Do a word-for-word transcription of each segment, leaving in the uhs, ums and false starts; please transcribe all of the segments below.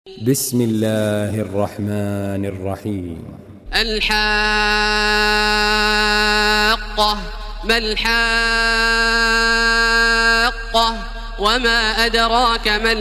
بسم الله الرحمن الرحيم. الحاقة ما الحاقة وما أدراك ما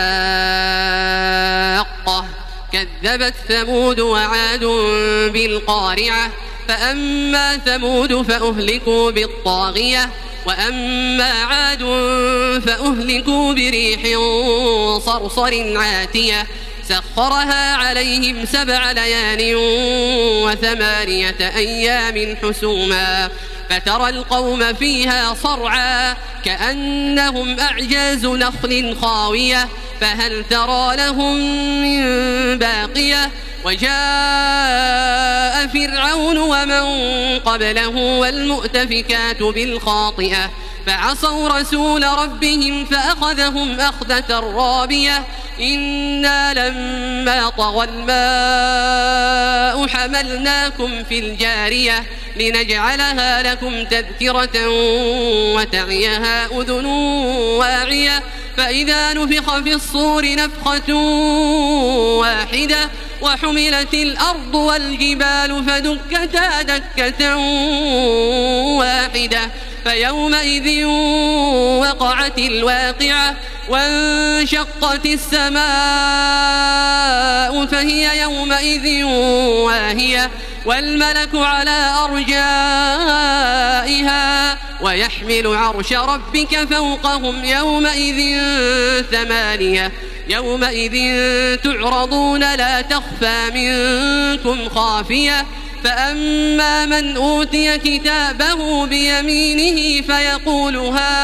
الحاقة كذبت ثمود وعاد بالقارعة فأما ثمود فأهلكوا بالطاغية وأما عاد فأهلكوا بريح صرصر عاتية سخرها عليهم سبع ليال وثمانية أيام حسوما فترى القوم فيها صرعا كأنهم أعجاز نخل خاوية فهل ترى لهم من باقية وجاء فرعون ومن قبله والمؤتفكات بالخاطئة فعصوا رسول ربهم فأخذهم أخذة رابية إنا لما طغى الماء حملناكم في الجارية لنجعلها لكم تذكرة وتعيها أذن واعية فإذا نفخ في الصور نفخة واحدة وحملت الأرض والجبال فدكتا دكة واحدة فيومئذ وقعت الواقعة وانشقت السماء فهي يومئذ واهية والملك على أرجائها ويحمل عرش ربك فوقهم يومئذ ثمانية يومئذ تعرضون لا تخفى منكم خافية فأما من أوتي كتابه بيمينه فيقول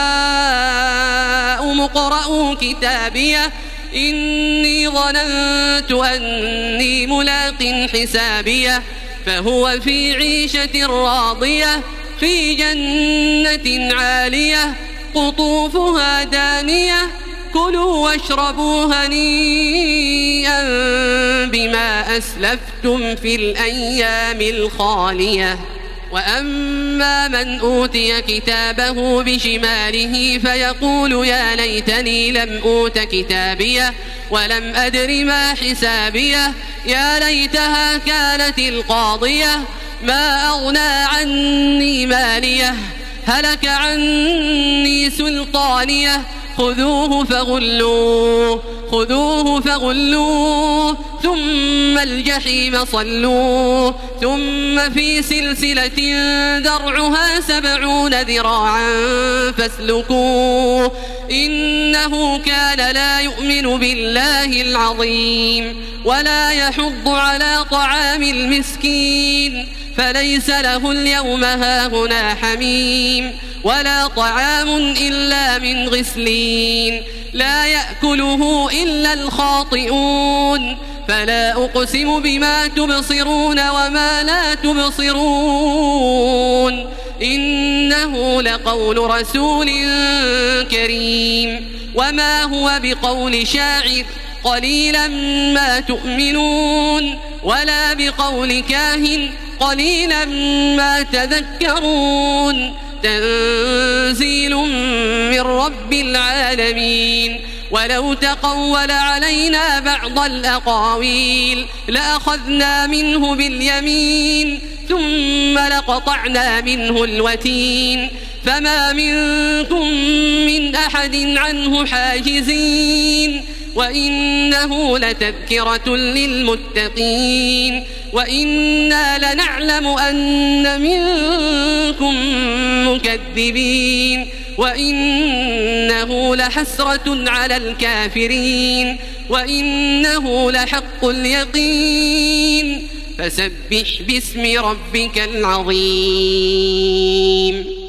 هاؤم اقرءوا كتابيه إني ظننت أني ملاق حسابيه فهو في عيشة راضية في جنة عالية قطوفها دانية كلوا واشربوا هنيئا بما أسلفتم في الأيام الخالية وأما من أوتي كتابه بشماله فيقول يا ليتني لم أوت كتابيه ولم أدر ما حسابيه يا ليتها كانت القاضية ما أغنى عني ماليه هلك عني سلطانيه خذوه فغلوه خذوه فغلوه ثم الجحيم صلوه ثم في سلسلة درعها سبعون ذراعا فاسلكوه إنه كان لا يؤمن بالله العظيم ولا يحض على طعام المسكين فليس له اليوم هاهنا حميم ولا طعام إلا من غسلين لا يأكله إلا الخاطئون فلا أقسم بما تبصرون وما لا تبصرون إنه لقول رسول كريم وما هو بقول شاعر قليلا ما تؤمنون ولا بقول كاهن قليلا ما تذكرون تنزيل من رب العالمين ولو تقول علينا بعض الأقاويل لأخذنا منه باليمين ثم لقطعنا منه الوتين فما منكم من أحد عنه حاجزين وإنه لتذكرة للمتقين وإنا لنعلم أن منكم مكذبين وإنه لحسرة على الكافرين وإنه لحق اليقين فسبح باسم ربك العظيم.